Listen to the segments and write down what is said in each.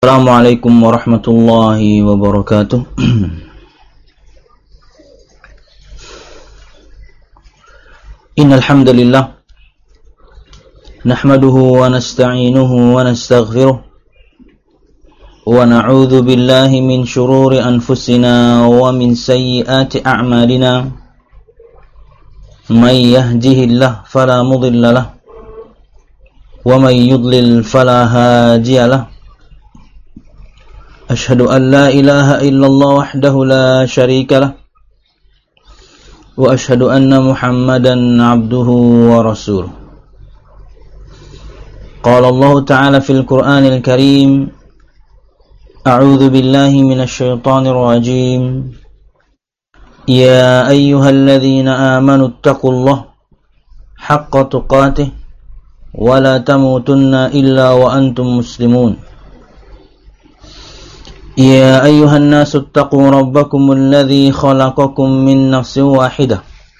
Assalamualaikum warahmatullahi wabarakatuh. Innal hamdalillah nahmaduhu wa nasta'inuhu wa nastaghfiruh wa na'udzu billahi min shururi anfusina wa min sayyiati a'malina. May yahdihillahu fala mudilla lahu wa may yudlil fala hadiya lahu. Ashhadu an la ilaha illallah wahdahu la syarika lah wa ashhadu anna Muhammadan abduhu wa rasuluh. Qala Allah ta'ala fil Qur'anil Karim, a'udzu billahi minasy syaithanir rajim. Ya ayyuhalladzina amanu taqullaha haqqa tuqatih wa la tamutunna illa wa antum muslimun. يا أيها الناس اتقوا ربكم الذي خلقكم من نفس واحدة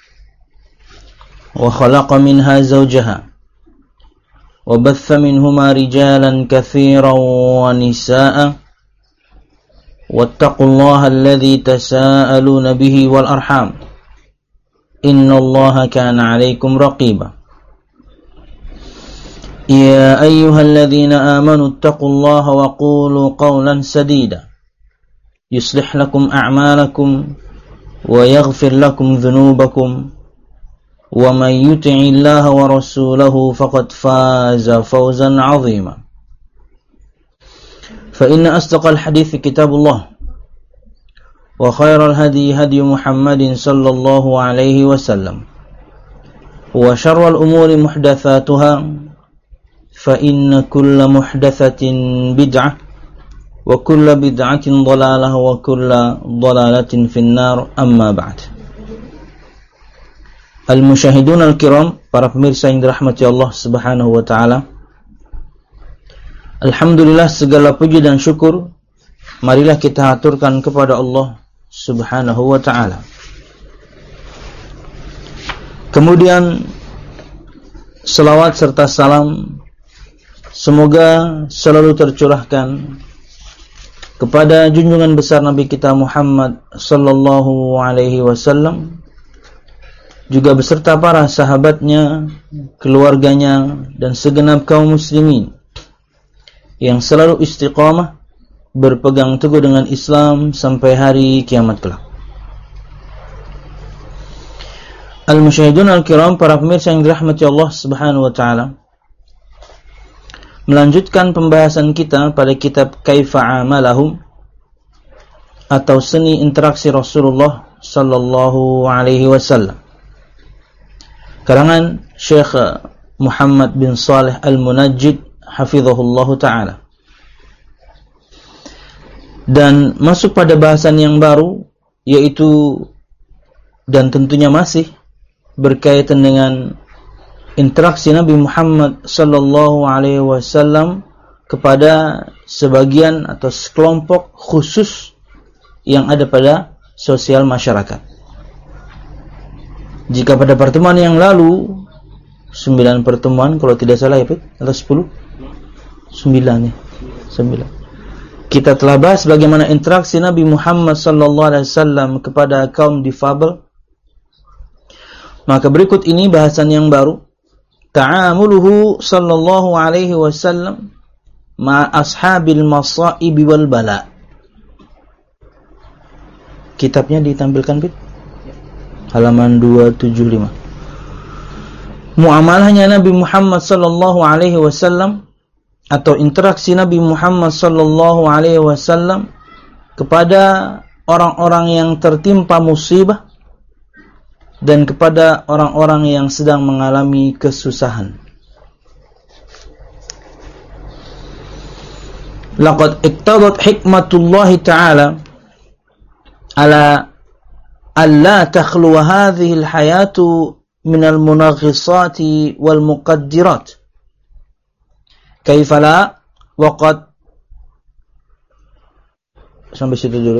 وخلق منها زوجها وبث منهما رجالا كثيرا ونساء واتقوا الله الذي تساءلون به والأرحام إن الله كان عليكم رقيبا يا أيها الذين آمنوا اتقوا الله وقولوا قولا سديدا يصلح لكم أعمالكم ويغفر لكم ذنوبكم ومن يطع الله ورسوله فقد فاز فوزا عظيما فإن أصدق الحديث كتاب الله وخير الهدي هدي محمد صلى الله عليه وسلم وشر الأمور محدثاتها فإن كل محدثة بدعة وكل بدعة ضلالة وكل ضلالة في النار أما بعد. Al-musyahidun al-kiram, para pemirsa yang dirahmati Allah subhanahu wa ta'ala, alhamdulillah, segala puji dan syukur marilah kita aturkan kepada Allah subhanahu wa ta'ala. Kemudian selawat serta salam semoga selalu tercurahkan kepada junjungan besar Nabi kita Muhammad sallallahu alaihi wasallam, juga beserta para sahabatnya, keluarganya, dan segenap kaum muslimin yang selalu istiqamah berpegang teguh dengan Islam sampai hari kiamat kelak. Al-musyahidun al-kiram, para pemirsa yang dirahmati Allah subhanahu wa ta'ala, melanjutkan pembahasan kita pada kitab Kaifa Amalahum, atau seni interaksi Rasulullah sallallahu alaihi wasallam, karangan Syekh Muhammad bin Salih Al-Munajjid hafizahullahu ta'ala. Dan masuk pada bahasan yang baru, yaitu dan tentunya masih berkaitan dengan interaksi Nabi Muhammad sallallahu alaihi wasallam kepada sebagian atau sekelompok khusus yang ada pada sosial masyarakat. Jika pada pertemuan yang lalu 9 pertemuan kalau tidak salah ya, atau 10? 9 ya. 9. Kita telah bahas bagaimana interaksi Nabi Muhammad sallallahu alaihi wasallam kepada kaum difabel. Maka berikut ini bahasan yang baru, ta'amuluhu sallallahu alaihi wasallam ma ashabil masa'ib wal bala. Kitabnya ditampilkan, Bit? Halaman 275. Muamalahnya Nabi Muhammad sallallahu alaihi wasallam atau interaksi Nabi Muhammad sallallahu alaihi wasallam kepada orang-orang yang tertimpa musibah dan kepada orang-orang yang sedang mengalami kesusahan. Laqad iqtadat hikmatullahi ta'ala ala alla takhluwa hadhihi al-hayatu min al-munaghisati wal muqaddirat. Kaifa la waqad. Sampai situ dulu.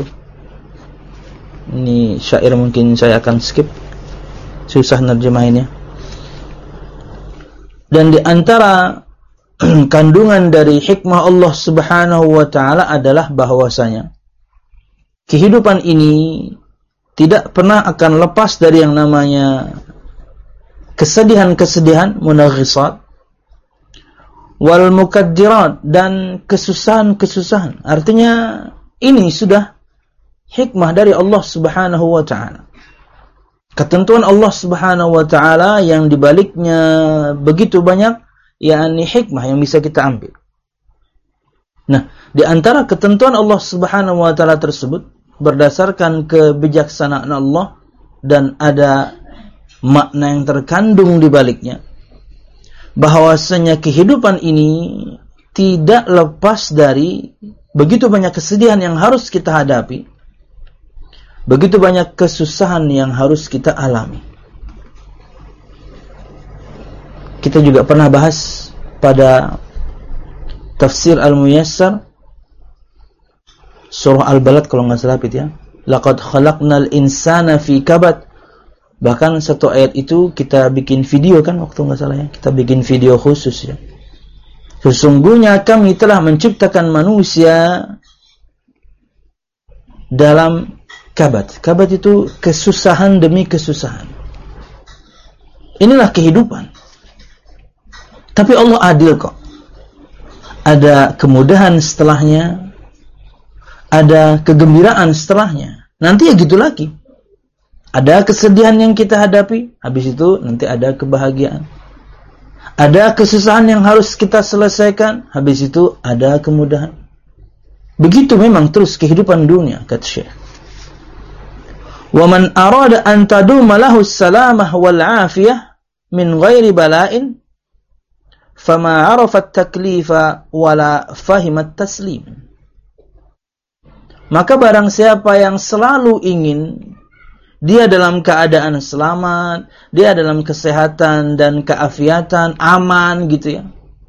Ini syair mungkin saya akan skip, susah nerjemahinnya. Dan di antara kandungan dari hikmah Allah Subhanahu wa ta'ala adalah bahwasanya kehidupan ini tidak pernah akan lepas dari yang namanya kesedihan-kesedihan, munaghisat, wal mukaddirat, dan kesusahan-kesusahan. Artinya ini sudah hikmah dari Allah Subhanahu wa ta'ala. Ketentuan Allah Subhanahu wa ta'ala yang dibaliknya begitu banyak, yakni hikmah yang bisa kita ambil. Nah, di antara ketentuan Allah Subhanahu wa ta'ala tersebut, berdasarkan kebijaksanaan Allah dan ada makna yang terkandung di baliknya, bahwasanya kehidupan ini tidak lepas dari begitu banyak kesedihan yang harus kita hadapi, begitu banyak kesusahan yang harus kita alami. Kita juga pernah bahas pada tafsir Al-Muyassar surah Al-Balad kalau nggak salah ya. Laqad khalaqnal insana fi kabad. Bahkan satu ayat itu kita bikin video kan waktu nggak salah ya. Kita bikin video khusus ya. Sesungguhnya kami telah menciptakan manusia dalam kabad. Kabad itu kesusahan demi kesusahan. Inilah kehidupan. Tapi Allah adil kok. Ada kemudahan setelahnya, ada kegembiraan setelahnya. Nanti ya gitu lagi. Ada kesedihan yang kita hadapi, habis itu nanti ada kebahagiaan. Ada kesusahan yang harus kita selesaikan, habis itu ada kemudahan. Begitu memang terus kehidupan dunia, kata Syekh. Wa man arada an taduma lahu as-salamah wal 'afiyah min ghairi bala'in fama 'arafa at-taklifa wala fahima at-taslim. Maka barang siapa yang selalu ingin dia dalam keadaan selamat, dia dalam kesehatan dan keafiatan, aman gitu ya.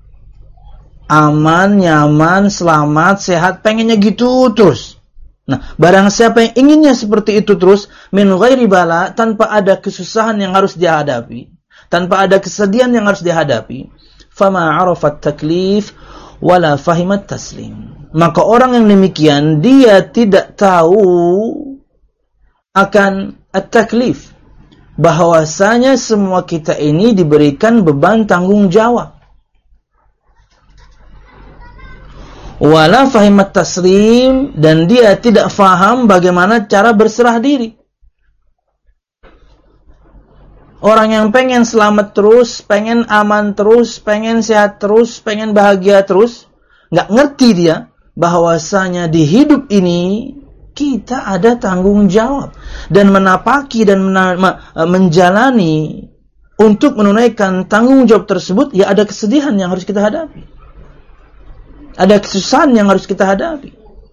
Aman, nyaman, selamat, sehat, pengennya gitu terus. Nah, barang siapa yang inginnya seperti itu terus, min ghairi bala, tanpa ada kesusahan yang harus dihadapi, tanpa ada kesedihan yang harus dihadapi, fama 'arafat taklif wala fahimat taslim. Maka orang yang demikian dia tidak tahu akan at-taklif, bahwasanya semua kita ini diberikan beban tanggung jawab. Wala fahimat taslim, dan dia tidak faham bagaimana cara berserah diri. Orang yang pengen selamat terus, pengen aman terus, pengen sehat terus, pengen bahagia terus, nggak ngerti dia bahwasanya di hidup ini kita ada tanggung jawab dan menapaki dan menjalani untuk menunaikan tanggung jawab tersebut. Ya ada kesedihan yang harus kita hadapi, ada kesusahan yang harus kita hadapi.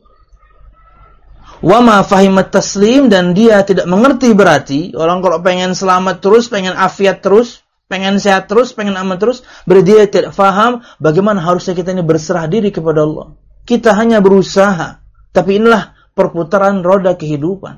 Wa ma fahimat taslim, dan dia tidak mengerti berarti orang kalau pengen selamat terus, pengen afiat terus, pengen sehat terus, pengen aman terus, berarti dia tidak faham bagaimana harusnya kita ini berserah diri kepada Allah. Kita hanya berusaha, tapi inilah perputaran roda kehidupan.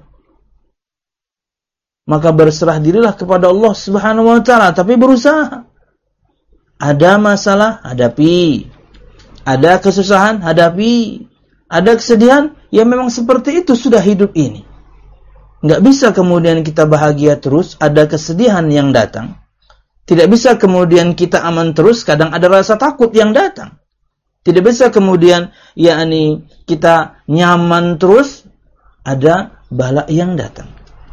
Maka berserah dirilah kepada Allah Subhanahu wa ta'ala, tapi berusaha. Ada masalah, hadapi. Ada kesusahan, hadapi. Ada kesedihan, ya memang seperti itu sudah hidup ini. Nggak bisa kemudian kita bahagia terus, ada kesedihan yang datang. Tidak bisa kemudian kita aman terus, kadang ada rasa takut yang datang. Tidak bisa kemudian yakni kita nyaman terus, ada bala yang datang.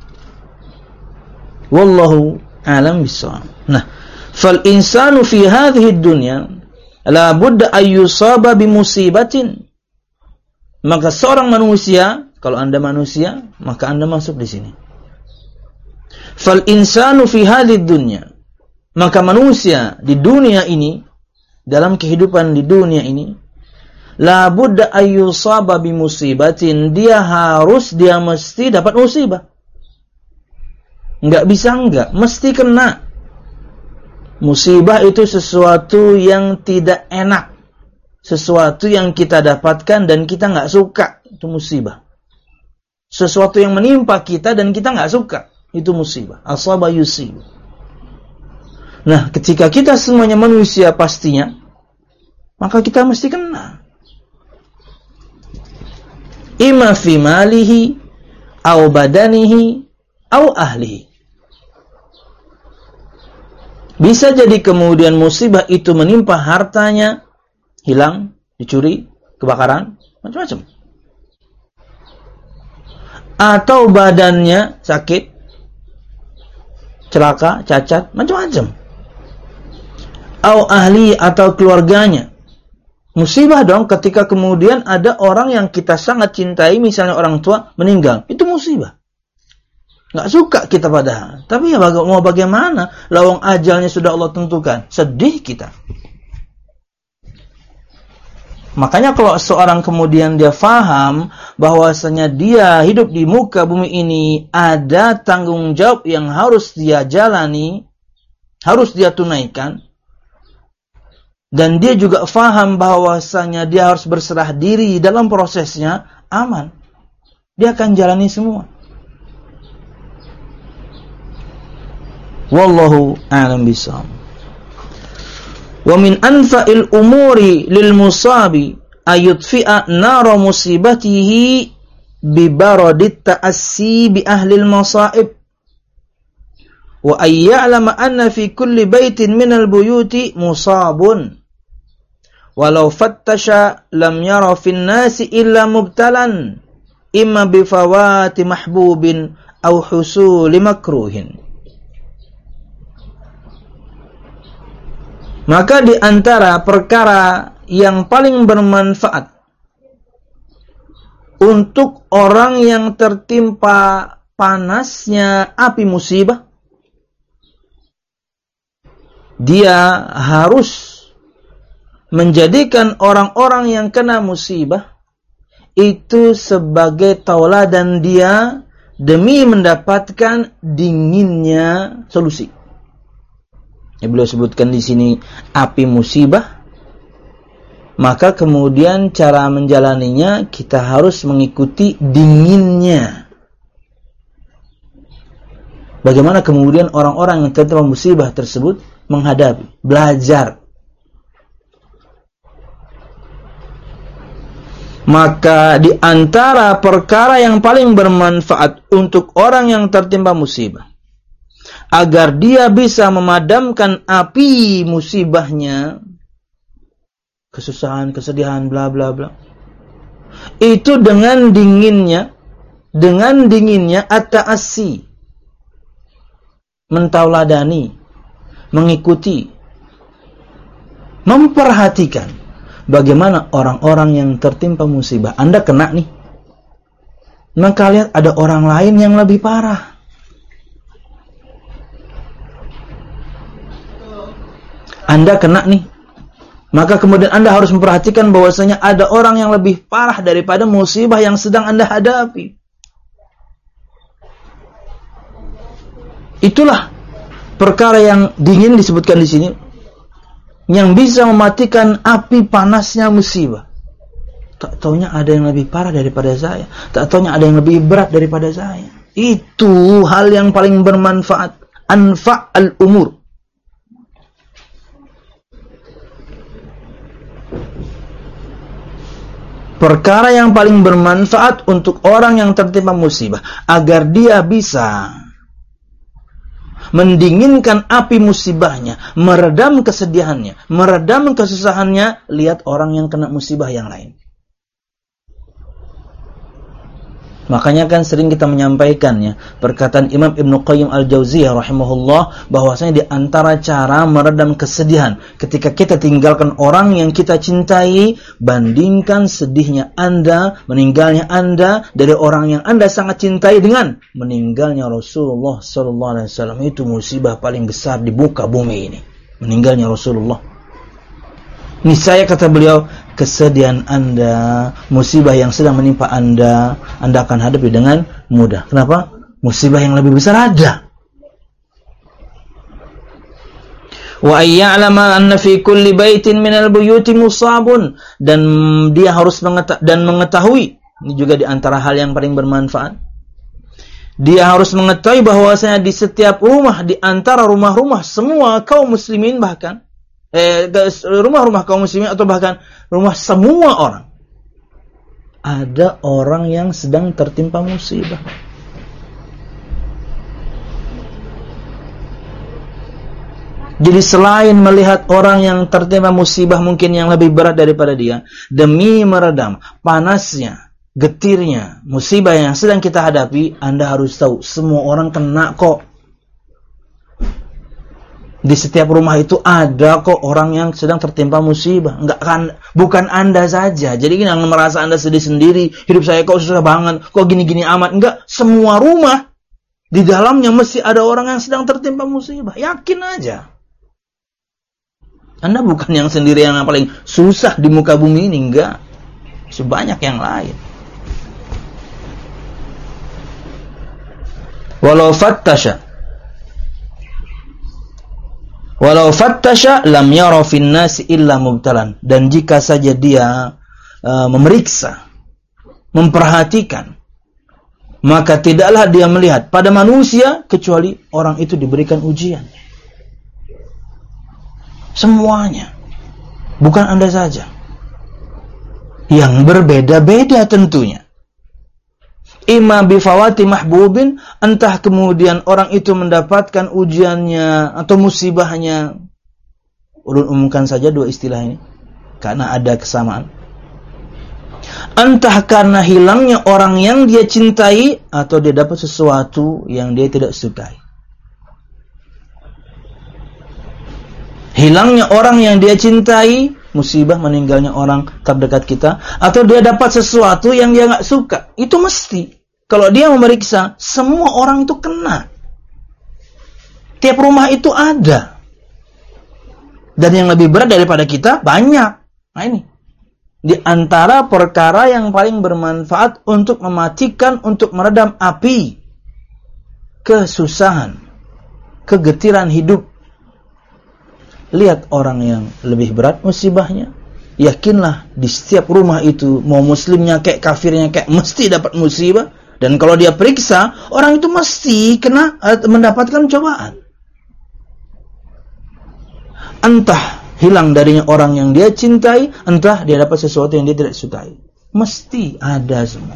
Wallahu a'lam bishawab. Nah, fal insanu fi hadhihi dunya la budda ay yusaba bi musibatin. Maka seorang manusia, kalau Anda manusia, maka Anda masuk di sini. Fal insanu fi hadhihi dunya. Maka manusia di dunia ini, dalam kehidupan di dunia ini, la budda ayyusaba bi musibatin, dia mesti dapat musibah. Enggak bisa enggak, mesti kena. Musibah itu sesuatu yang tidak enak, sesuatu yang kita dapatkan dan kita enggak suka, itu musibah. Sesuatu yang menimpa kita dan kita enggak suka, itu musibah. Asaba yusib. Nah, ketika kita semuanya manusia pastinya, maka kita mesti kena. Ima fi malihi, au badanihi, au ahlihi. Bisa jadi kemudian musibah itu menimpa hartanya, hilang, dicuri, kebakaran, macam-macam. Atau badannya sakit, celaka, cacat, macam-macam. Au ahli, atau keluarganya. Musibah dong ketika kemudian ada orang yang kita sangat cintai, misalnya orang tua, meninggal. Itu musibah. Nggak suka kita padahal. Tapi ya mau bagaimana? Lawang ajalnya sudah Allah tentukan. Sedih kita. Makanya kalau seorang kemudian dia faham bahwasanya dia hidup di muka bumi ini ada tanggung jawab yang harus dia jalani, harus dia tunaikan, dan dia juga faham bahwasanya dia harus berserah diri dalam prosesnya, aman. Dia akan jalani semua. Wallahu a'lam bishawab. Wa min anfa'il umuri lil musabi ayutfi'a nara musibatihi bi baradit ta'assi bi ahli al masaib wa ay ya'lama anna fi kulli baitin min al buyuti musabun walau fattasha lam yara fi an-nasi illa mubtalan imma bi fawati mahbubin aw husuli makruhin. Maka di antara perkara yang paling bermanfaat untuk orang yang tertimpa panasnya api musibah, dia harus menjadikan orang-orang yang kena musibah itu sebagai tauladan dia demi mendapatkan dinginnya solusi. Ya, beliau sebutkan di sini api musibah, maka kemudian cara menjalaninya kita harus mengikuti dinginnya. Bagaimana kemudian orang-orang yang tertimpa musibah tersebut menghadapi, belajar. Maka di antara perkara yang paling bermanfaat untuk orang yang tertimpa musibah, agar dia bisa memadamkan api musibahnya, kesusahan, kesedihan, bla bla bla, itu dengan dinginnya at-ta'assi, mentauladani, mengikuti, memperhatikan bagaimana orang-orang yang tertimpa musibah. Anda kena nih, maka lihat ada orang lain yang lebih parah. Anda kena nih, maka kemudian Anda harus memperhatikan bahwasanya ada orang yang lebih parah daripada musibah yang sedang Anda hadapi. Itulah perkara yang dingin disebutkan di sini, yang bisa mematikan api panasnya musibah. Tak taunya ada yang lebih parah daripada saya, tak taunya ada yang lebih berat daripada saya. Itu hal yang paling bermanfaat, anfa'al umur. Perkara yang paling bermanfaat untuk orang yang tertimpa musibah, agar dia bisa mendinginkan api musibahnya, meredam kesedihannya, meredam kesusahannya, lihat orang yang kena musibah yang lain. Makanya kan sering kita menyampaikannya perkataan Imam Ibnu Qayyim Al-Jauziyah rahimahullah, bahwasanya di antara cara meredam kesedihan ketika kita tinggalkan orang yang kita cintai, bandingkan sedihnya Anda, meninggalnya Anda dari orang yang Anda sangat cintai dengan meninggalnya Rasulullah sallallahu alaihi wasallam. Itu musibah paling besar di muka bumi ini, meninggalnya Rasulullah. Niscaya, kata beliau, kesedihan Anda, musibah yang sedang menimpa Anda akan hadapi dengan mudah. Kenapa? Musibah yang lebih besar ada. Wa ayya'lama anna fi kulli baitin minal buyuti musabun, dan dia harus mengetahui, ini juga di antara hal yang paling bermanfaat. Dia harus mengetahui bahwasanya di setiap rumah, di antara rumah-rumah semua kaum muslimin bahkan, rumah-rumah kaum muslimin atau bahkan rumah semua orang, ada orang yang sedang tertimpa musibah. Jadi selain melihat orang yang tertimpa musibah mungkin yang lebih berat daripada dia, demi meredam panasnya, getirnya musibah yang sedang kita hadapi, Anda harus tahu semua orang kena kok. Di setiap rumah itu ada kok orang yang sedang tertimpa musibah. Bukan Anda saja. Jadi jangan merasa Anda sedih sendiri. Hidup saya kok susah banget. Kok gini-gini amat. Enggak. Semua rumah di dalamnya mesti ada orang yang sedang tertimpa musibah. Yakin aja. Anda bukan yang sendiri yang paling susah di muka bumi ini. Enggak. Sebanyak yang lain. Walau fattasha lam yara fin nasi illa mubtalan. Dan jika saja dia memeriksa, memperhatikan, maka tidaklah dia melihat pada manusia kecuali orang itu diberikan ujian. Semuanya. Bukan Anda saja. Yang berbeda-beda tentunya. Imma bifawati mahbubin, entah kemudian orang itu mendapatkan ujiannya atau musibahnya. Ulun umumkan saja dua istilah ini karena ada kesamaan. Entah karena hilangnya orang yang dia cintai atau dia dapat sesuatu yang dia tidak sukai. Hilangnya orang yang dia cintai, musibah meninggalnya orang terdekat kita, atau dia dapat sesuatu yang dia nggak suka. Itu mesti. Kalau dia memeriksa, semua orang itu kena. Tiap rumah itu ada. Dan yang lebih berat daripada kita, banyak. Nah ini. Di antara perkara yang paling bermanfaat untuk mematikan, untuk meredam api kesusahan, kegetiran hidup. Lihat orang yang lebih berat musibahnya, yakinlah di setiap rumah itu, mau muslimnya kayak kafirnya kayak, mesti dapat musibah. Dan kalau dia periksa, orang itu mesti kena mendapatkan cobaan. Entah hilang darinya orang yang dia cintai, entah dia dapat sesuatu yang dia tidak sukai. Mesti ada semua.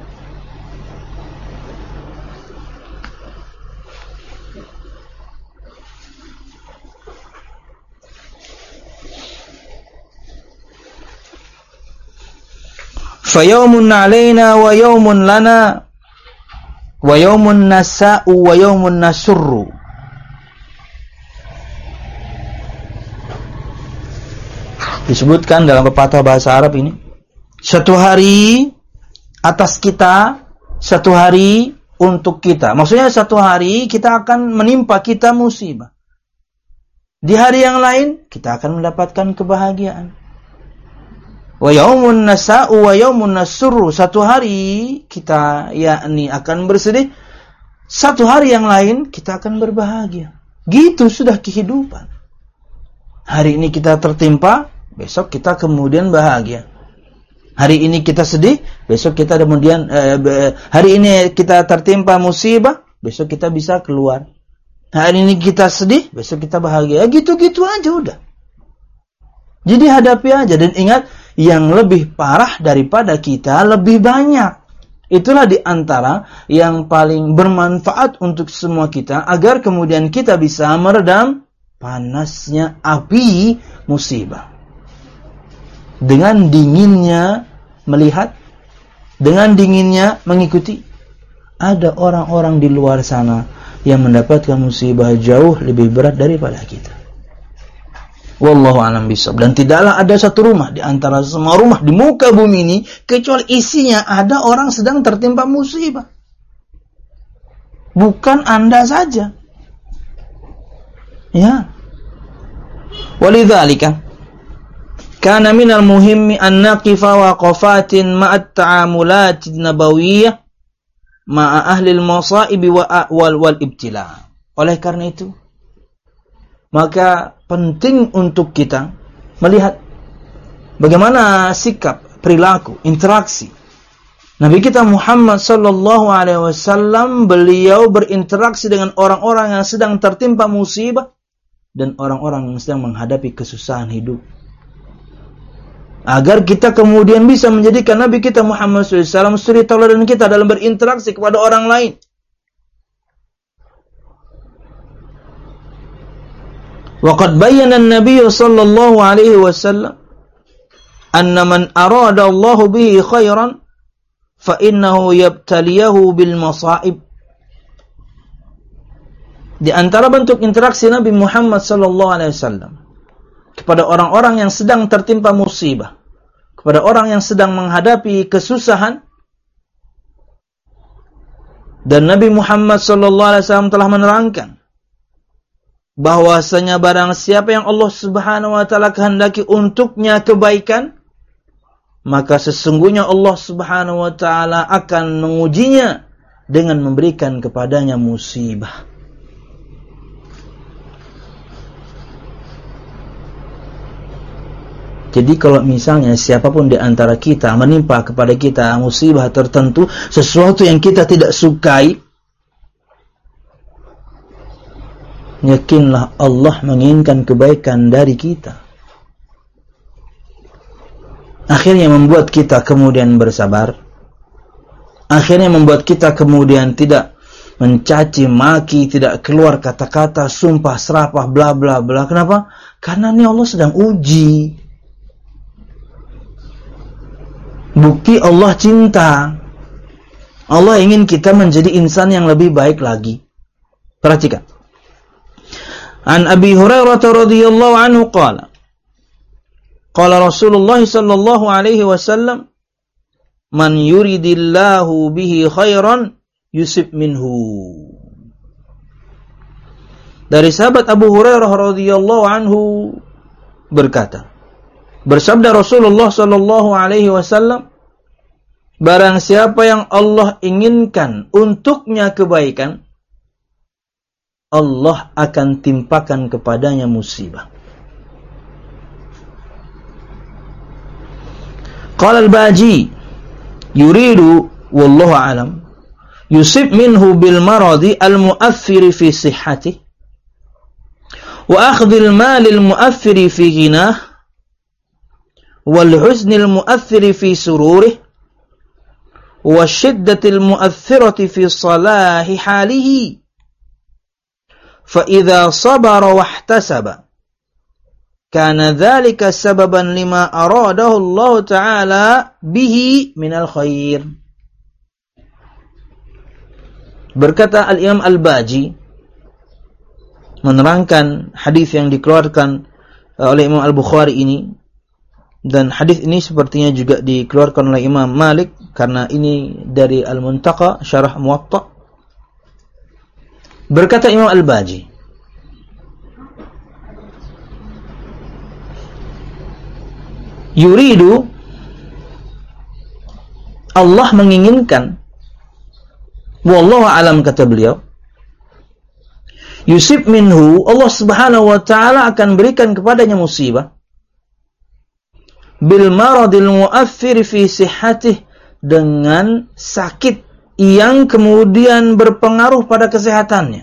Fayawmun alaina wa yawmun lana wa yawmun nasa'u wa yawmun nasurru. Disebutkan dalam pepatah bahasa Arab ini, satu hari atas kita, satu hari untuk kita. Maksudnya satu hari kita akan menimpa kita musibah. Di hari yang lain kita akan mendapatkan kebahagiaan. Wa yaumun nasa'u wa yaumun nasurru. Satu hari kita yakni akan bersedih, satu hari yang lain kita akan berbahagia. Gitu sudah kehidupan. Hari ini kita tertimpa, besok kita kemudian bahagia. Hari ini kita sedih, besok kita kemudian hari ini kita tertimpa musibah, besok kita bisa keluar. Hari ini kita sedih, besok kita bahagia. Gitu-gitu aja udah. Jadi hadapi aja dan ingat, yang lebih parah daripada kita lebih banyak. Itulah di antara yang paling bermanfaat untuk semua kita agar kemudian kita bisa meredam panasnya api musibah. Dengan dinginnya melihat, dengan dinginnya mengikuti. Ada orang-orang di luar sana yang mendapatkan musibah jauh lebih berat daripada kita. Wallahu a'lam bishawab. Dan tidaklah ada satu rumah di antara semua rumah di muka bumi ini kecuali isinya ada orang sedang tertimpa musibah. Bukan Anda saja. Ya. Walidzalika kana minal muhimmi an naqifa waqafatin ma'at ta'amulat nabawiyyah ma'a ahli al-masa'ib wal ibtila. Oleh karena itu, maka penting untuk kita melihat bagaimana sikap, perilaku, interaksi Nabi kita Muhammad sallallahu alaihi wasallam. Beliau berinteraksi dengan orang-orang yang sedang tertimpa musibah dan orang-orang yang sedang menghadapi kesusahan hidup. Agar kita kemudian bisa menjadikan Nabi kita Muhammad SAW suri tauladan kita dalam berinteraksi kepada orang lain. Waqad bayyana an-nabiy sallallahu alaihi wasallam anna man arada Allah bihi khairan fa innahu yabtaliyahu bil masaib. Di antara bentuk interaksi Nabi Muhammad sallallahu alaihi wasallam kepada orang-orang yang sedang tertimpa musibah, kepada orang yang sedang menghadapi kesusahan, dan Nabi Muhammad sallallahu alaihi wasallam telah menerangkan bahwasanya barang siapa yang Allah Subhanahu wa taala kehendaki untuknya kebaikan, maka sesungguhnya Allah Subhanahu wa taala akan mengujinya dengan memberikan kepadanya musibah. Jadi kalau misalnya siapapun di antara kita menimpa kepada kita musibah tertentu, sesuatu yang kita tidak sukai, yakinlah Allah menginginkan kebaikan dari kita. Akhirnya membuat kita kemudian bersabar. Akhirnya membuat kita kemudian tidak mencaci maki, tidak keluar kata-kata sumpah serapah bla bla bla. Kenapa? Karena ini Allah sedang uji. Bukti Allah cinta. Allah ingin kita menjadi insan yang lebih baik lagi. Perhatikan. An Abi Hurairah radhiyallahu anhu qala Rasulullah sallallahu alaihi wasallam, man yuridillahu bihi khairan yusib minhu. Dari sahabat Abu Hurairah radhiyallahu anhu berkata, bersabda Rasulullah sallallahu alaihi wasallam, barang siapa yang Allah inginkan untuknya kebaikan, Allah akan timpakan kepadanya musibah. Qala al-Baji, yuridu wallahu alam, yusib minhu bil maradi al-mu'aththir fi sihhatihi wa akhdhil mal al-mu'aththir fi ghinah wal huznil mu'aththiri fi sururih wa syiddatil mu'aththirati fi salahi halihi fa idza sabara wa ihtasaba kana dzalika sababan lima aradahu Allah taala bihi minal khair. Berkata Al-Imam Al-Baji menerangkan hadis yang dikeluarkan oleh Imam Al-Bukhari ini. Dan hadis ini sepertinya juga dikeluarkan oleh Imam Malik karena ini dari Al-Muntaqa Syarah Muwatta. Berkata Imam Al-Baji, yuridu, Allah menginginkan, wallahu alam kata beliau, yusib minhu, Allah Subhanahu wa taala akan berikan kepadanya musibah bil maradil mu'aththir fi sihhatih, dengan sakit yang kemudian berpengaruh pada kesehatannya.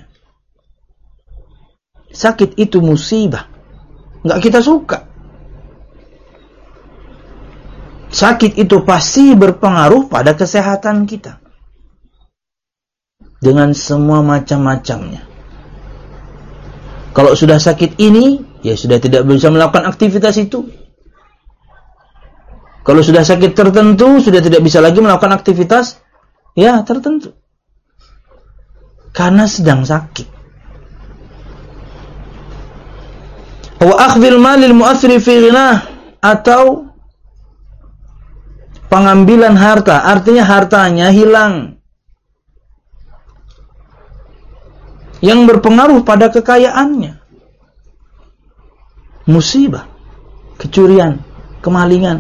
Sakit itu musibah, enggak kita suka. Sakit itu pasti berpengaruh pada kesehatan kita dengan semua macam-macamnya. Kalau sudah sakit ini, ya sudah tidak bisa melakukan aktivitas itu. Kalau sudah sakit tertentu, sudah tidak bisa lagi melakukan aktivitas ya tertentu. Karena sedang sakit. Wa akhdhil malil mu'aththir fi ghinah, atau pengambilan harta, artinya hartanya hilang, yang berpengaruh pada kekayaannya. Musibah, kecurian, kemalingan.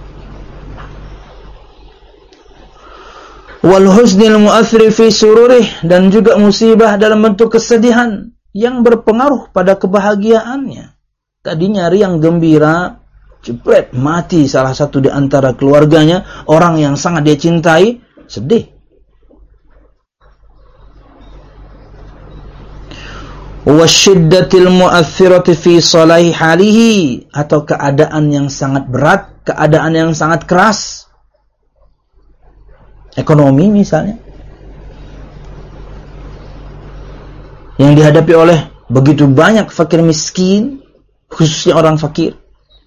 Wal huznil mu'aththir fi sururih, dan juga musibah dalam bentuk kesedihan yang berpengaruh pada kebahagiaannya. Tadinya riang gembira, jebret mati salah satu di antara keluarganya, orang yang sangat dia cintai, sedih. wasyiddatil mu'aththirati fi salahi halihi, atau keadaan yang sangat berat, keadaan yang sangat keras. Ekonomi misalnya, yang dihadapi oleh begitu banyak fakir miskin, khususnya orang fakir,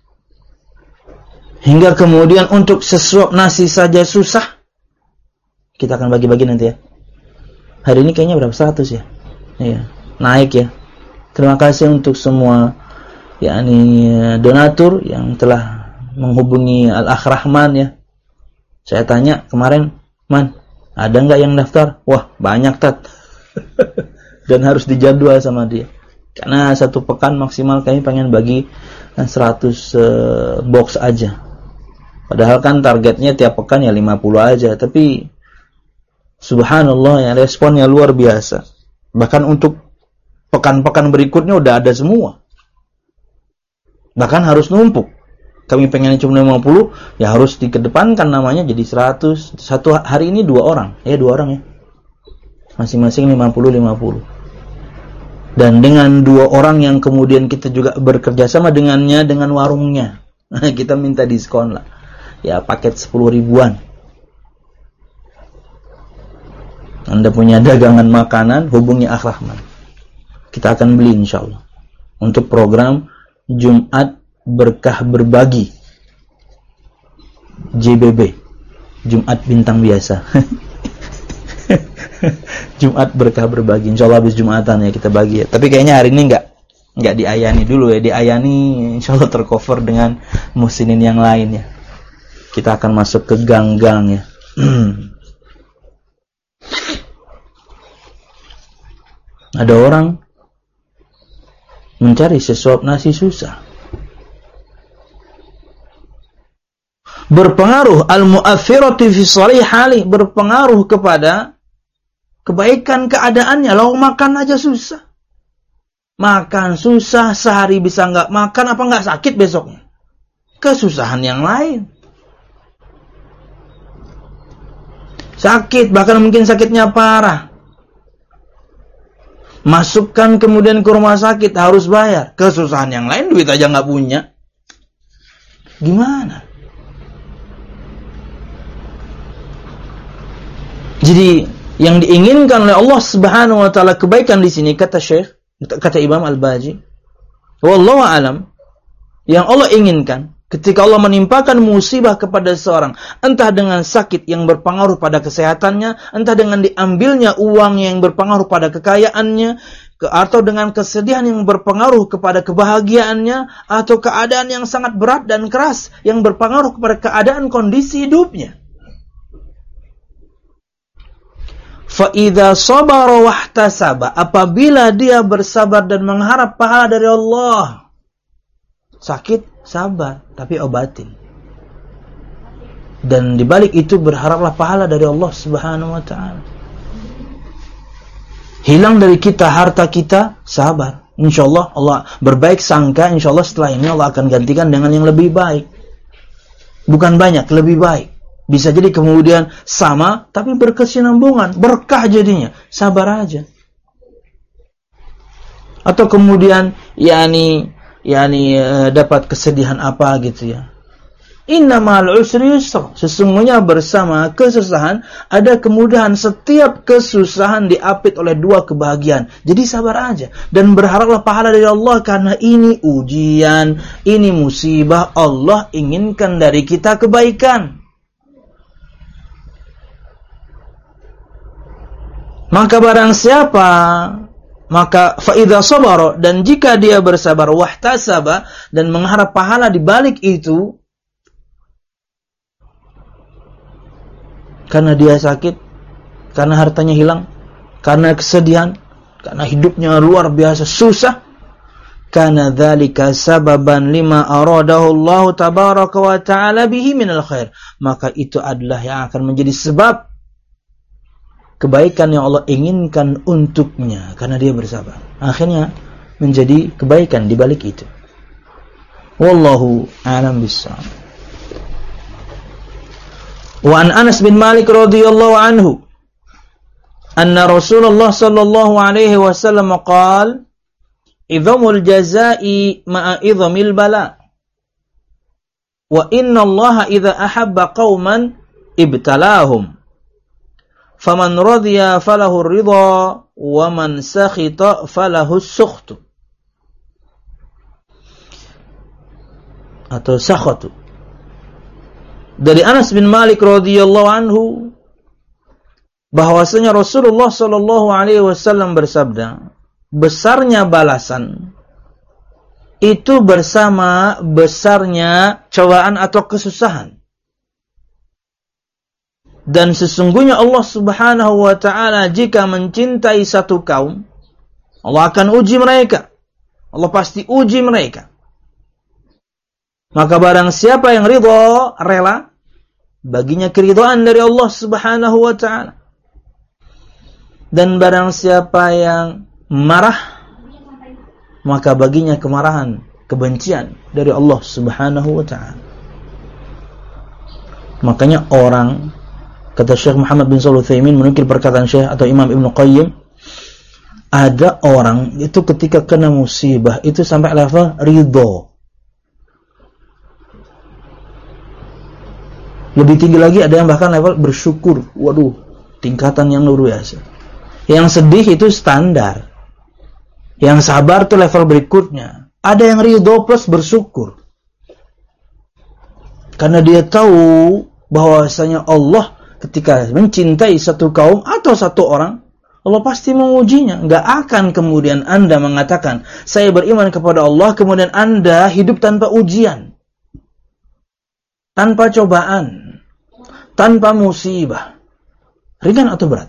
hingga kemudian untuk sesuap nasi saja susah. Kita akan bagi-bagi nanti ya. Hari ini kayaknya berapa? 100 ya? Iya, naik ya. Terima kasih untuk semua donatur yang telah menghubungi Al-Akh Rahman ya. Saya tanya kemarin, Man, ada nggak yang daftar? Wah, banyak Tat. Dan harus dijadwal sama dia. Karena 1 pekan maksimal kami pengen bagi 100 box aja. Padahal kan targetnya tiap pekan ya 50 aja. Tapi subhanallah ya, responnya luar biasa. Bahkan untuk pekan-pekan berikutnya udah ada semua. Bahkan harus numpuk. Kami pengen cuma 50, ya harus dikedepankan namanya jadi 100. Satu hari ini 2 orang. Ya 2 orang ya. Masing-masing 50-50. Dan dengan 2 orang yang kemudian kita juga bekerja sama dengannya, dengan warungnya. Kita minta diskon lah. Ya paket 10 ribuan. Anda punya dagangan makanan, hubungi Akh Rahman. Kita akan beli insyaallah. Untuk program Jumat Berkah Berbagi. JBB. Jumat Bintang Biasa. Jumat Berkah Berbagi. Insyaallah habis Jumatan ya kita bagi ya. Tapi kayaknya hari ini enggak diayani dulu ya. Diayani insyaallah tercover dengan muslimin yang lain ya. Kita akan masuk ke gang-gang ya. Ada orang mencari sesuap nasi susah. Berpengaruh al-mu'aththiratu fi shalih hali, berpengaruh kepada kebaikan keadaannya. Lalu makan aja susah. Makan susah, sehari bisa enggak makan, apa enggak sakit besoknya? Kesusahan yang lain. Sakit, bahkan mungkin sakitnya parah. Masukkan kemudian ke rumah sakit, harus bayar. Kesusahan yang lain, duit aja nggak punya. Gimana? Jadi yang diinginkan oleh Allah Subhanahu wa taala kebaikan di sini, kata Imam Al-Baji, wallahu alam, yang Allah inginkan ketika Allah menimpakan musibah kepada seseorang, entah dengan sakit yang berpengaruh pada kesehatannya, entah dengan diambilnya uang yang berpengaruh pada kekayaannya, atau dengan kesedihan yang berpengaruh kepada kebahagiaannya, atau keadaan yang sangat berat dan keras yang berpengaruh kepada keadaan kondisi hidupnya. Fa'idha sabara wahtasaba, apabila dia bersabar dan mengharap pahala dari Allah. Sakit, sabar, tapi obatin. Dan dibalik itu berharaplah pahala dari Allah Subhanahu wa ta'ala. Hilang dari kita harta kita, sabar. InsyaAllah Allah berbaik sangka, InsyaAllah setelah ini Allah akan gantikan dengan yang lebih baik. Bukan banyak, lebih baik. Bisa jadi kemudian sama, tapi berkesinambungan, berkah jadinya. Sabar aja. Atau kemudian, dapat kesedihan apa gitu ya. Innamal usri yusra. Sesungguhnya bersama kesusahan ada kemudahan. Setiap kesusahan diapit oleh 2 kebahagiaan. Jadi sabar aja. Dan berharaplah pahala dari Allah. Karena ini ujian, ini musibah. Allah inginkan dari kita kebaikan. Maka barang siapa, maka fa'idha sabara, dan jika dia bersabar, wahtasaba, dan mengharap pahala di balik itu, karena dia sakit, karena hartanya hilang, karena kesedihan, karena hidupnya luar biasa susah, kana dzalika sababan lima aradahu Allah tabaraka wa ta'ala bihi minal khair, maka itu adalah yang akan menjadi sebab kebaikan yang Allah inginkan untuknya karena dia bersabar. Akhirnya menjadi kebaikan di balik itu. Wallahu a'lam bissawab. Wa an Anas bin Malik radhiyallahu anhu anna Rasulullah sallallahu alaihi wasallam qala idhamul jazai ma'a idhamil bala. Wa inna Allah idza ahabba qauman ibtalahum. Faman radhiya falahu ridha wa man sakhita falahu sukhtu. Atau sakhatu. Dari Anas bin Malik radhiyallahu anhu bahwasanya Rasulullah sallallahu alaihi wasallam bersabda, besarnya balasan itu bersama besarnya cobaan atau kesusahan. Dan sesungguhnya Allah Subhanahu wa taala jika mencintai satu kaum, Allah akan uji mereka. Allah pasti uji mereka. Maka barang siapa yang ridha, rela, baginya keridhaan dari Allah Subhanahu wa taala. Dan barang siapa yang marah, maka baginya kemarahan, kebencian dari Allah Subhanahu wa taala. Makanya orang, kata Syekh Muhammad bin Shalih Al-Utsaimin menukil perkataan Syekh atau Imam Ibnu Qayyim, ada orang itu ketika kena musibah itu sampai level ridho. Lebih tinggi lagi ada yang bahkan level bersyukur. Waduh, tingkatan yang luar biasa. Yang sedih itu standar. Yang sabar itu level berikutnya. Ada yang ridho plus bersyukur. Karena dia tahu bahwasanya Allah ketika mencintai satu kaum atau satu orang, Allah pasti mengujinya. Nggak akan kemudian Anda mengatakan, saya beriman kepada Allah, kemudian Anda hidup tanpa ujian, tanpa cobaan, tanpa musibah. Ringan atau berat?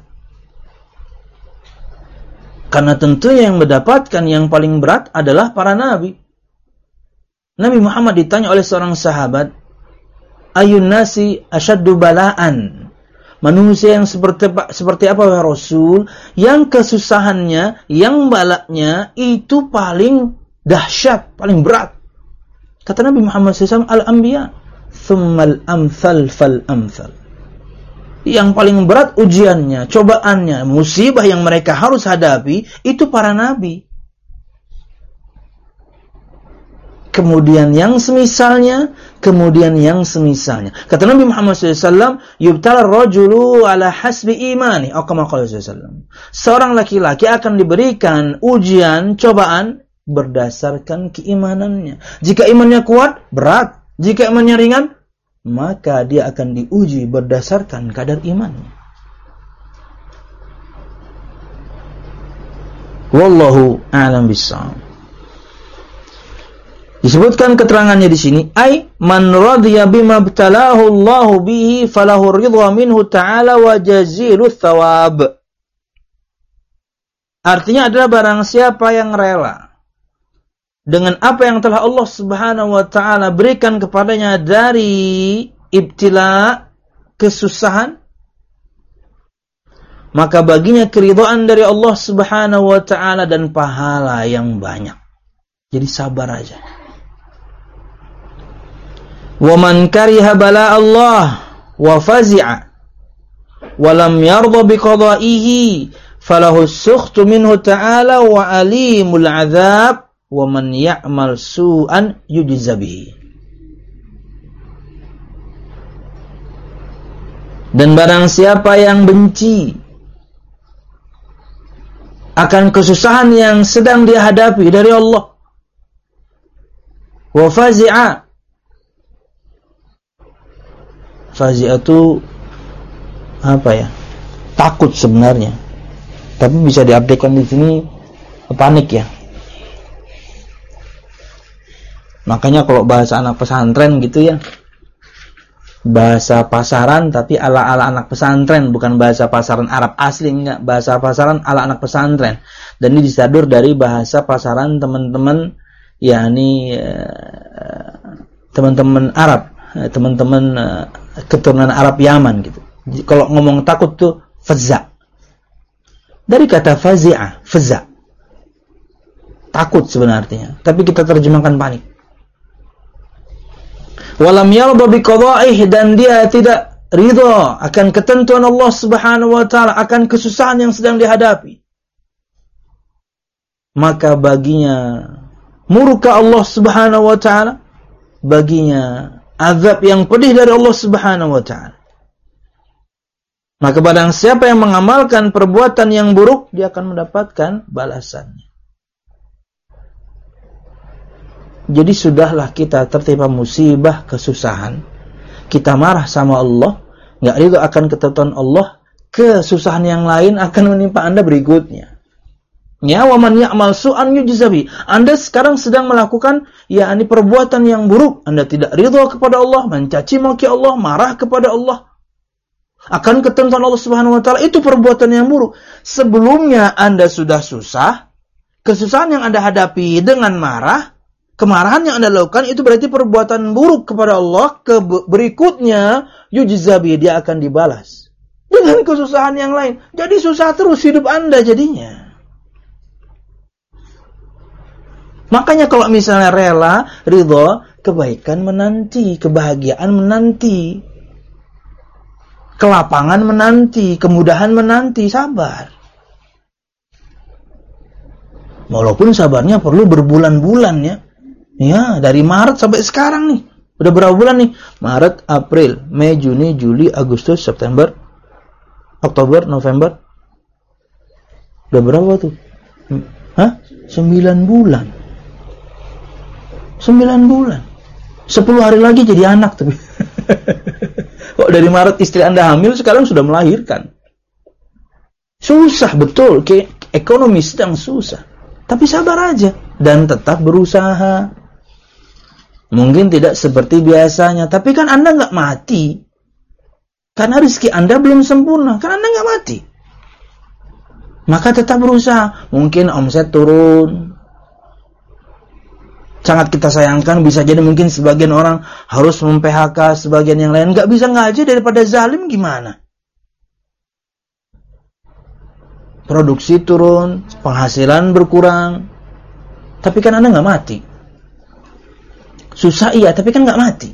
Karena tentunya yang mendapatkan yang paling berat adalah para nabi. Nabi Muhammad ditanya oleh seorang sahabat, ayun nasi asyaddu bala'an. Manusia yang seperti apa ya Rasul? Yang kesusahannya, yang balaknya itu paling dahsyat, paling berat. Kata Nabi Muhammad SAW, al-anbiya, thummal amthal fal amthal. Yang paling berat ujiannya, cobaannya, musibah yang mereka harus hadapi, itu para nabi. Kemudian yang semisalnya, kemudian yang semisalnya. Kata Nabi Muhammad SAW, yubtala rajulu ala hasbi imani. Atau kama qala SAW. Seorang laki-laki akan diberikan ujian, cobaan, berdasarkan keimanannya. Jika imannya kuat, berat. Jika imannya ringan, maka dia akan diuji berdasarkan kadar imannya. Wallahu a'lam bishawab. Disebutkan keterangannya di sini, ai man radiya bima btalahu Allahu bihi falahu ridha minhu ta'ala wa jazilu thawab. Artinya adalah barang siapa yang rela dengan apa yang telah Allah Subhanahu wa taala berikan kepadanya dari ibtila, kesusahan, maka baginya keridhaan dari Allah Subhanahu wa taala dan pahala yang banyak. Jadi sabar aja. Wa man kariha bala Allah wa fazi'a wa lam yarda bi qada'ihi falahu as-sukhtu minhu ta'ala wa alimul 'adzab wa man ya'mal su'an yujza bihi. Dan barang siapa yang benci akan kesusahan yang sedang dihadapi dari Allah, wa fazi'a, fazi'a itu apa ya? Takut sebenarnya. Tapi bisa diartikan di sini panik ya. Makanya kalau bahasa anak pesantren gitu ya, bahasa pasaran tapi ala-ala anak pesantren, bukan bahasa pasaran Arab asli, enggak, bahasa pasaran ala anak pesantren. Dan ini disadur dari bahasa pasaran teman-teman, yakni teman-teman Arab, teman-teman keturunan Arab Yaman gitu. Kalau ngomong takut tuh fazza. Dari kata fazi'ah, fazza. Takut sebenarnya, tapi kita terjemahkan panik. Walam yarda biqada'ih, dan dia tidak ridha akan ketentuan Allah Subhanahu wa taala, akan kesusahan yang sedang dihadapi. maka baginya murka Allah Subhanahu wa ta'ala, baginya azab yang pedih dari Allah Subhanahu wa ta'ala. Maka barang siapa yang mengamalkan perbuatan yang buruk, dia akan mendapatkan balasannya. Jadi sudahlah kita tertimpa musibah, kesusahan, kita marah sama Allah, nggak ridho akan ketentuan Allah, kesusahan yang lain akan menimpa Anda berikutnya. Ya, wa man ya'mal su'an yujza bi. Anda sekarang sedang melakukan yakni perbuatan yang buruk, Anda tidak ridho kepada Allah, mencaci maki Allah, marah kepada Allah, akan ketentuan Allah Subhanahu wa ta'ala, itu perbuatan yang buruk. Sebelumnya Anda sudah susah, kesusahan yang Anda hadapi dengan marah, kemarahan yang Anda lakukan itu berarti perbuatan buruk kepada Allah. Berikutnya yujzabi, dia akan dibalas dengan kesusahan yang lain. Jadi susah terus hidup Anda jadinya. Makanya kalau misalnya rela, ridho, kebaikan menanti, kebahagiaan menanti, kelapangan menanti, kemudahan menanti, sabar. Walaupun sabarnya perlu berbulan-bulan ya. Ya, dari Maret sampai sekarang nih. Udah berapa bulan nih? Maret, April, Mei, Juni, Juli, Agustus, September, Oktober, November. Udah berapa tuh? 9 bulan. 9 bulan. 10 hari lagi jadi anak tapi. Kok dari Maret istri Anda hamil, sekarang sudah melahirkan. Susah betul, ekonomi sedang susah. Tapi sabar aja dan tetap berusaha. Mungkin tidak seperti biasanya, tapi kan Anda nggak mati. Karena rezeki Anda belum sempurna, kan Anda nggak mati. Maka tetap berusaha. Mungkin omset turun. Sangat kita sayangkan, bisa jadi mungkin sebagian orang harus mem-PHK, sebagian yang lain nggak bisa ngaji daripada zalim gimana? Produksi turun, penghasilan berkurang, tapi kan Anda nggak mati. Susah iya, tapi kan nggak mati.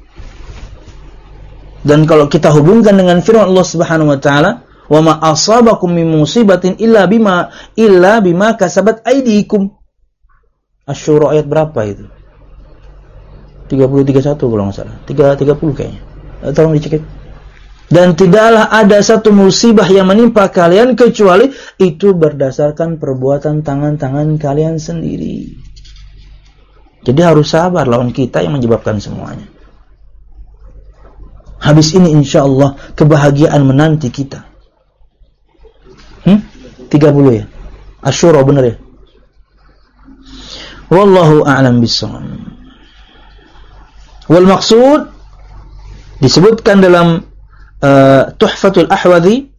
Dan kalau kita hubungkan dengan firman Allah Subhanahu wa ta'ala, wa ma asabakum min musibatin illa bima kasabat aydikum. Asy-Syura ayat berapa itu? 30-31 kalau nggak salah. 30 kayaknya. Tolong dicek. Dan tidaklah ada satu musibah yang menimpa kalian kecuali itu berdasarkan perbuatan tangan-tangan kalian sendiri. Jadi harus sabar lawan kita yang menyebabkan semuanya. Habis ini insya-Allah kebahagiaan menanti kita. 30 ya? Asy-Syura benar ya? Wallahu a'lam bishawab. Wal maqsud disebutkan dalam Tuhfatul Ahwadhi,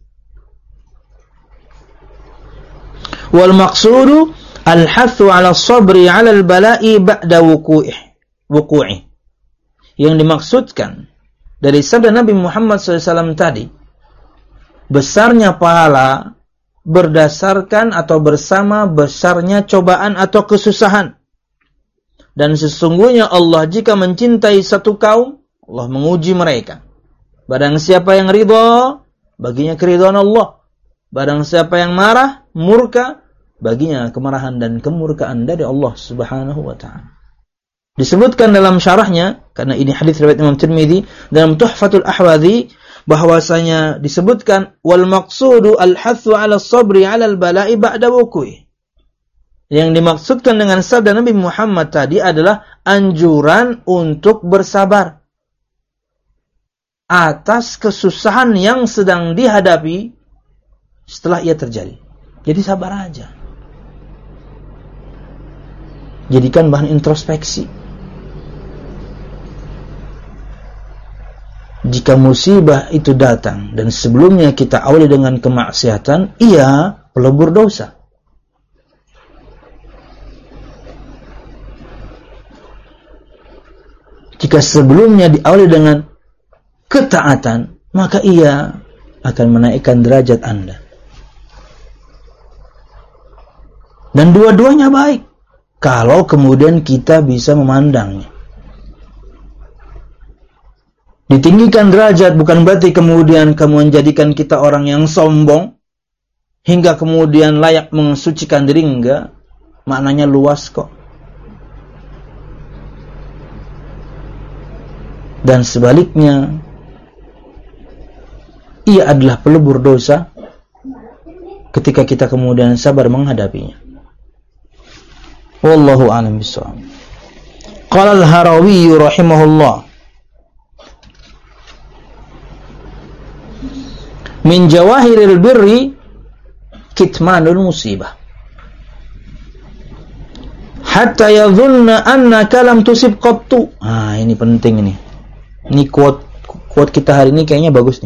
wal maqsudu al-hathu 'ala as-sabri 'ala al-bala'i ba'da wuqu'i. Yang dimaksudkan dari sabda Nabi Muhammad SAW tadi, besarnya pahala berdasarkan atau bersama besarnya cobaan atau kesusahan. Dan sesungguhnya Allah jika mencintai satu kaum, Allah menguji mereka. Barang siapa yang ridha, baginya keridhaan Allah. Barang siapa yang marah, murka, baginya kemarahan dan kemurkaan dari Allah Subhanahu wa ta'ala. Disebutkan dalam syarahnya, karena ini hadis riwayat Imam Tirmidzi, dalam Tuhfatul Ahwadhi, bahwasanya disebutkan wal maqsudu al-hathu 'ala as-sabri 'ala al-bala'i ba'da wuqu'i. Yang dimaksudkan dengan sabda Nabi Muhammad tadi adalah anjuran untuk bersabar atas kesusahan yang sedang dihadapi setelah ia terjadi. Jadi sabar aja. Jadikan bahan introspeksi. Jika musibah itu datang dan sebelumnya kita awali dengan kemaksiatan, ia pelebur dosa. Jika sebelumnya diawali dengan ketaatan, maka ia akan menaikkan derajat Anda. Dan dua-duanya baik kalau kemudian kita bisa memandangnya. Ditinggikan derajat bukan berarti kemudian kamu menjadikan kita orang yang sombong hingga kemudian layak mensucikan diri, enggak. maknanya luas kok. Dan sebaliknya, ia adalah pelebur dosa ketika kita kemudian sabar menghadapinya. Wallahu a'lam bishawab. Qala al-Harawi rahimahullah, min jawahiril birri kitmanul musibah hatta yadhunna annaka lam tusib qattu. Ini penting ini. Ini quote kita hari ini kayaknya bagus nih.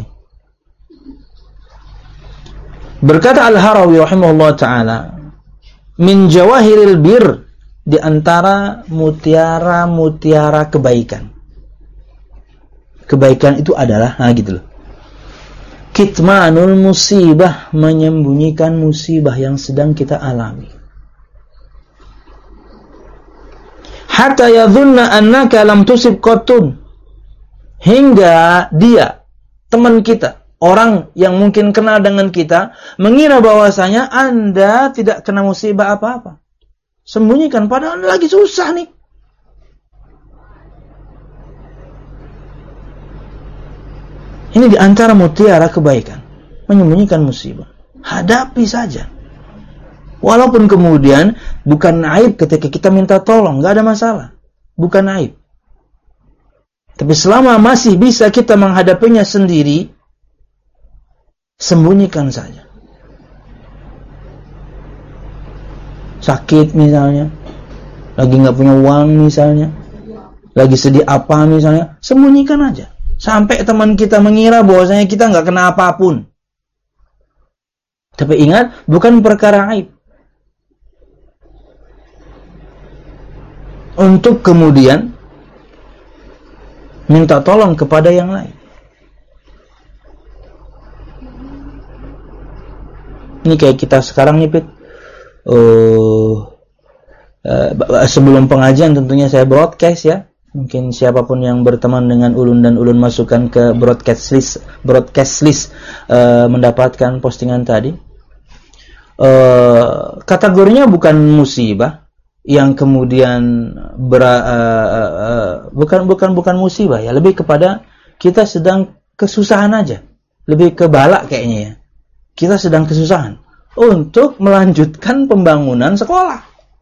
Berkata Al-Harawi rahimahullah ta'ala, min jawahiril bir, di antara mutiara-mutiara kebaikan. Kebaikan itu adalah, gitu loh, kitmanul musibah, menyembunyikan musibah yang sedang kita alami. Hatta yadhunna annaka lam tusib qattun, hingga dia, teman kita, orang yang mungkin kenal dengan kita, mengira bahwasanya Anda tidak kena musibah apa-apa. Sembunyikan, padahal Anda lagi susah nih. Ini di antara mutiara kebaikan, menyembunyikan musibah. Hadapi saja. Walaupun kemudian bukan aib ketika kita minta tolong, nggak ada masalah. Bukan aib. Tapi selama masih bisa kita menghadapinya sendiri, sembunyikan saja. Sakit misalnya, lagi nggak punya uang misalnya, lagi sedih apa misalnya, sembunyikan aja. Sampai teman kita mengira bahwasanya kita nggak kena apapun. Tapi ingat, bukan perkara aib. Untuk kemudian minta tolong kepada yang lain. Ini kayak kita sekarang nih, Pit. Sebelum pengajian tentunya saya broadcast ya. Mungkin siapapun yang berteman dengan Ulun dan Ulun masukkan ke broadcast list mendapatkan postingan tadi. Kategorinya bukan musibah yang kemudian bukan musibah ya, lebih kepada kita sedang kesusahan aja. Lebih ke balak kayaknya ya. Kita sedang kesusahan untuk melanjutkan pembangunan sekolah.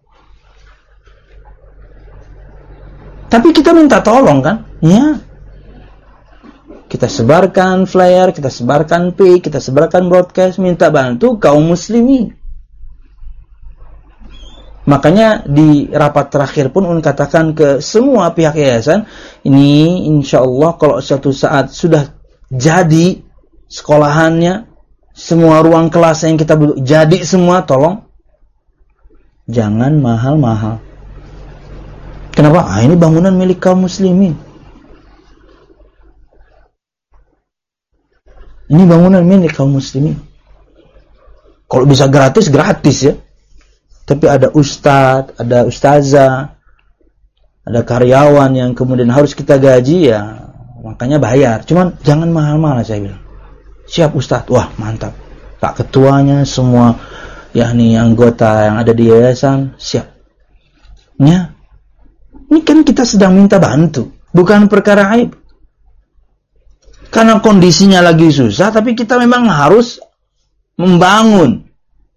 Tapi kita minta tolong kan? Ya. Kita sebarkan flyer, kita sebarkan kita sebarkan broadcast, minta bantu kaum muslimin. Makanya di rapat terakhir pun katakan ke semua pihak yayasan, ini insyaallah kalau suatu saat sudah jadi sekolahannya, semua ruang kelas yang kita jadi semua, tolong jangan mahal-mahal. Kenapa? Ini bangunan milik kaum muslimin. Ini bangunan milik kaum muslimin. Kalau bisa gratis, gratis ya. Tapi ada ustadz, ada ustazah, ada karyawan yang kemudian harus kita gaji ya, makanya bayar. Cuman jangan mahal-mahal, saya bilang. Siap ustadz, wah mantap. Pak ketuanya, semua yakni anggota yang ada di yayasan siap. Ya, ini kan kita sedang minta bantu, bukan perkara aib. Karena kondisinya lagi susah, tapi kita memang harus membangun.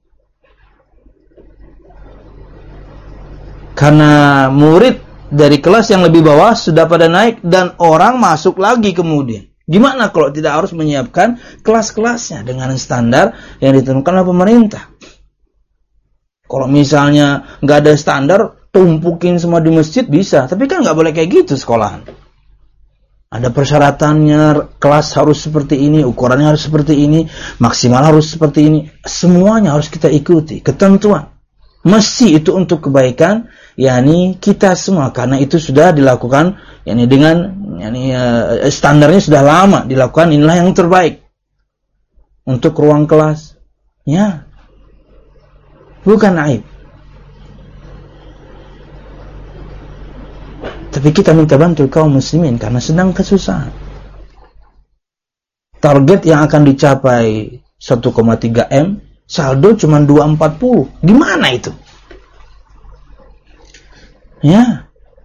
Karena murid dari kelas yang lebih bawah sudah pada naik dan orang masuk lagi kemudian. Gimana kalau tidak harus menyiapkan kelas-kelasnya dengan standar yang ditentukan oleh pemerintah? Kalau misalnya nggak ada standar, tumpukin semua di masjid bisa. Tapi kan nggak boleh kayak gitu sekolahan. Ada persyaratannya, kelas harus seperti ini, ukurannya harus seperti ini, maksimal harus seperti ini. Semuanya harus kita ikuti, ketentuan. Mesti itu untuk kebaikan, yakni kita semua. Karena itu sudah dilakukan, yakni dengan standarnya sudah lama dilakukan, inilah yang terbaik untuk ruang kelas. Ya, bukan aib. Tapi kita minta bantu kaum muslimin karena sedang kesusahan. Target yang akan dicapai 1,3 M, saldo cuma 240. Gimana itu? Ya.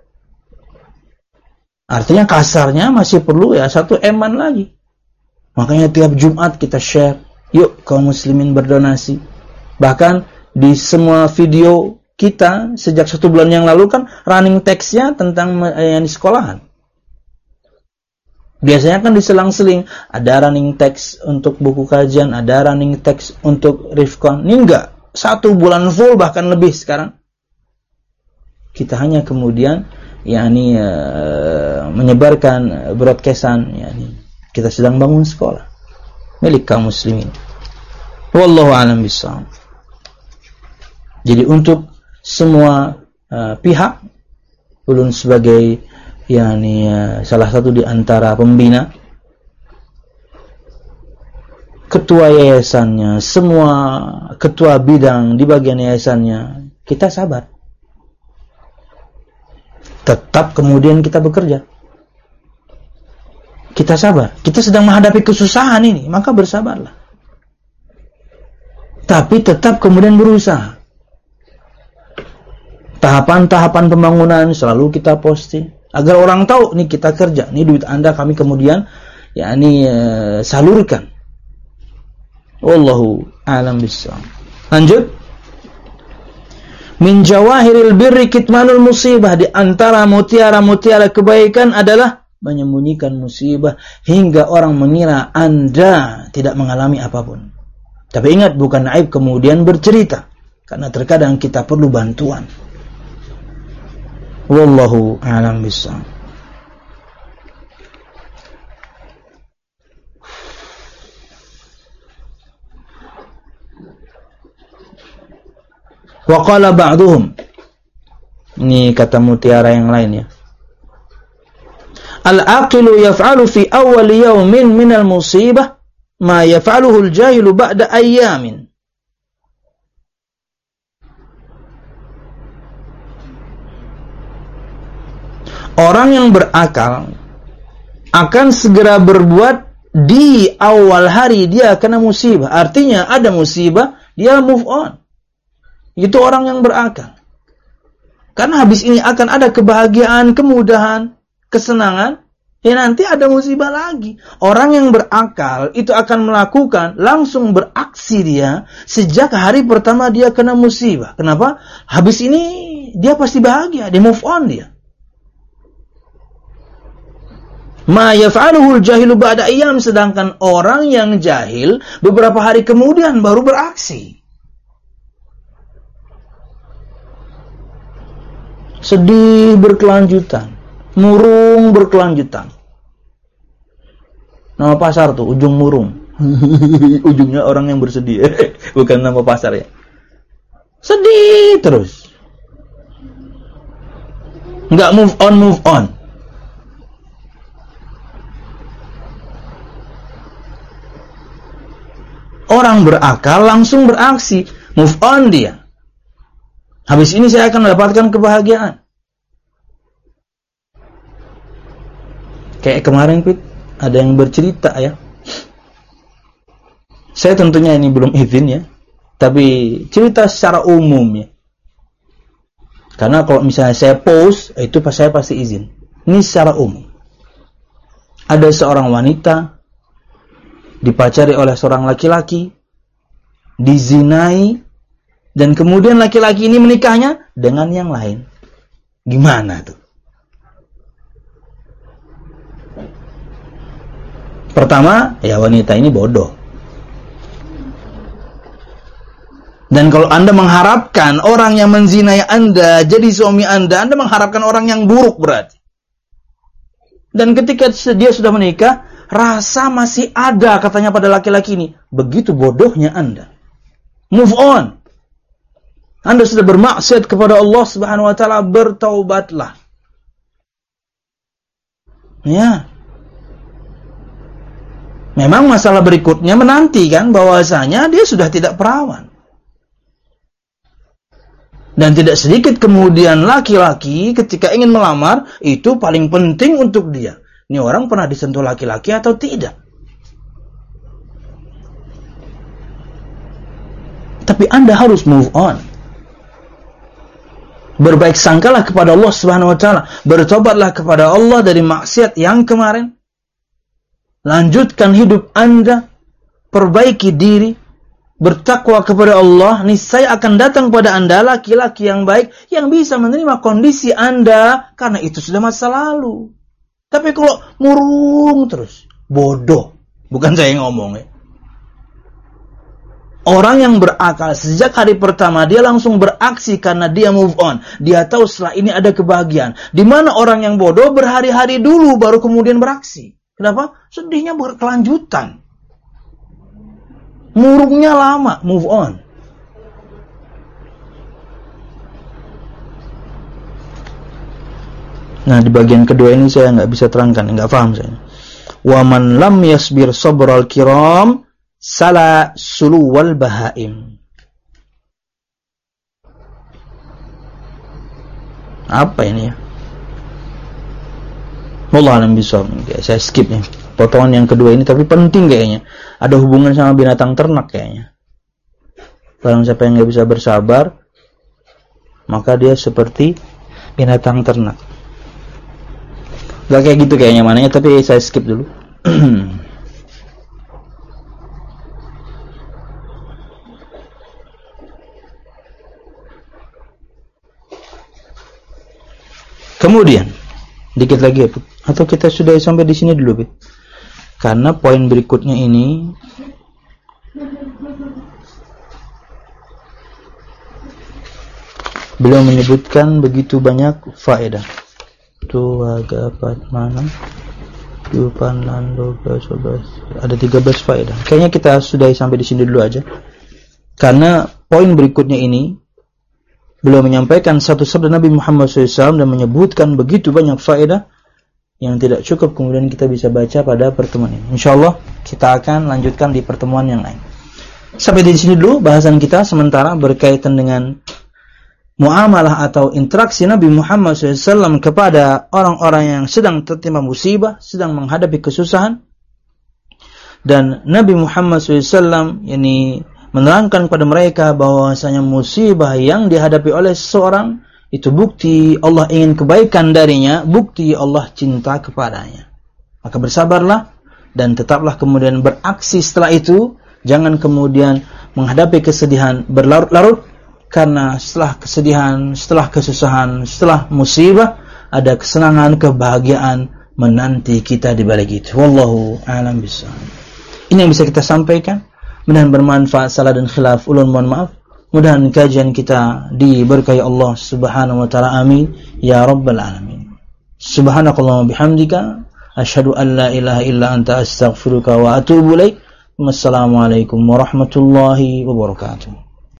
Artinya kasarnya masih perlu ya satu eman lagi. Makanya tiap Jumat kita share, yuk kaum muslimin berdonasi. Bahkan di semua video kita sejak 1 bulan yang lalu kan running text-nya tentang yang di sekolahan. Biasanya kan diselang-seling, ada running text untuk buku kajian, ada running text untuk Rifkon. Ini enggak, 1 bulan full bahkan lebih sekarang. Kita hanya kemudian menyebarkan broadcastan, kita sedang bangun sekolah milik kaum muslimin. Wallahu a'lam bishawab. Jadi untuk semua pihak, ulun sebagai salah satu di antara pembina, ketua yayasannya, semua ketua bidang di bagian yayasannya, kita sabar. Tetap kemudian kita bekerja. Kita sabar. Kita sedang menghadapi kesusahan ini, maka bersabarlah. Tapi tetap kemudian berusaha. Tahapan-tahapan pembangunan selalu kita posting agar orang tahu nih kita kerja, nih duit Anda kami kemudian salurkan. Wallahu a'lam bishawab. Lanjut. Min jawahiril birri kitmanul musibah, di antara mutiara-mutiara kebaikan adalah menyembunyikan musibah hingga orang mengira Anda tidak mengalami apapun. Tapi ingat, bukan aib kemudian bercerita, karena terkadang kita perlu bantuan. Wallahu a'lam bishawab. Wa qala ba'duhum, ini kata mutiara yang lain ya. Al-aqilu yaf'alu fi awal yawmin minal musibah ma yaf'aluhu al-jahilu ba'da ayyamin. Orang yang berakal akan segera berbuat di awal hari dia kena musibah. Artinya ada musibah, dia move on. Itu orang yang berakal. Karena habis ini akan ada kebahagiaan, kemudahan, kesenangan, ya nanti ada musibah lagi. Orang yang berakal itu akan melakukan, langsung beraksi dia sejak hari pertama dia kena musibah. Kenapa? Habis ini dia pasti bahagia, dia move on dia. Ma yaf'aluhu al-jahilu ba'da ayyam, sedangkan orang yang jahil beberapa hari kemudian baru beraksi. Sedih berkelanjutan, murung berkelanjutan. Nama pasar tuh, ujung murung. Ujungnya orang yang bersedih. Bukan nama pasar ya. Sedih terus. Nggak move on. Orang berakal langsung beraksi, move on dia. Habis ini saya akan mendapatkan kebahagiaan. Kayak kemarin, Pit, ada yang bercerita ya. Saya tentunya ini belum izin ya, tapi cerita secara umum ya. Karena kalau misalnya saya post, itu saya pasti izin. Ini secara umum. Ada seorang wanita dipacari oleh seorang laki-laki, dizinai, dan kemudian laki-laki ini menikahnya dengan yang lain. Gimana tuh? Pertama, ya wanita ini bodoh. Dan kalau Anda mengharapkan orang yang menzinai Anda jadi suami Anda mengharapkan orang yang buruk berarti. Dan ketika dia sudah menikah, rasa masih ada katanya pada laki-laki ini. Begitu bodohnya Anda. Move on. Anda sudah bermaksiat kepada Allah Subhanahu wa taala, bertaubatlah. Ya. Memang masalah berikutnya menanti kan bahwasanya dia sudah tidak perawan. Dan tidak sedikit kemudian laki-laki ketika ingin melamar itu paling penting untuk dia. Ini orang pernah disentuh laki-laki atau tidak? Tapi Anda harus move on. Berbaik sangkalah kepada Allah Subhanahu wa taala. Bertobatlah kepada Allah dari maksiat yang kemarin. Lanjutkan hidup Anda, perbaiki diri, bertakwa kepada Allah, niscaya akan datang pada Anda laki-laki yang baik yang bisa menerima kondisi Anda, karena itu sudah masa lalu. Tapi kalau murung terus, bodoh. Bukan saya yang ngomong ya. Orang yang berakal sejak hari pertama dia langsung beraksi karena dia move on. Dia tahu setelah ini ada kebahagiaan. Di mana orang yang bodoh berhari-hari dulu baru kemudian beraksi. Kenapa? Sedihnya berkelanjutan. Murungnya lama, move on. Nah, di bagian kedua ini saya nggak bisa terangkan, nggak paham saya. Wa man lam yasbir sabral kiram sala suluwal bahaim. Apa ini ya? Wallah alam bisawab. Saya skip nih potongan yang kedua ini, tapi penting kayaknya. Ada hubungan sama binatang ternak kayaknya. Barang siapa yang nggak bisa bersabar, maka dia seperti binatang ternak. Gak kayak gitu kayaknya mananya, tapi saya skip dulu. Kemudian dikit lagi ya, atau kita sudah sampai di sini dulu, karena poin berikutnya ini beliau menyebutkan begitu banyak faedah. Ada 13 faedah. Kayaknya kita sudah sampai di sini dulu aja, karena poin berikutnya ini beliau menyampaikan satu sabda Nabi Muhammad SAW dan menyebutkan begitu banyak faedah yang tidak cukup kemudian kita bisa baca pada pertemuan ini. InsyaAllah kita akan lanjutkan di pertemuan yang lain. Sampai di sini dulu bahasan kita sementara berkaitan dengan muamalah atau interaksi Nabi Muhammad SAW kepada orang-orang yang sedang tertimpa musibah, sedang menghadapi kesusahan. Dan Nabi Muhammad SAW ini menerangkan kepada mereka bahwasanya musibah yang dihadapi oleh seseorang itu bukti Allah ingin kebaikan darinya, bukti Allah cinta kepadanya. Maka bersabarlah dan tetaplah kemudian beraksi setelah itu. Jangan kemudian menghadapi kesedihan berlarut-larut, karena setelah kesedihan, setelah kesusahan, setelah musibah ada kesenangan, kebahagiaan menanti kita di balik itu. Wallahu a'lam bishawab. Ini yang bisa kita sampaikan. Mudah-mudahan bermanfaat. Salah dan khilaf ulun mohon maaf. Mudah-mudahan kajian kita diberkahi Allah Subhanahu wa taala. Amin ya rabbal alamin. Subhanakallahumma bihamdika asyhadu an la ilaha illa anta astaghfiruka wa atubu ilaik. Wassalamualaikum warahmatullahi wabarakatuh.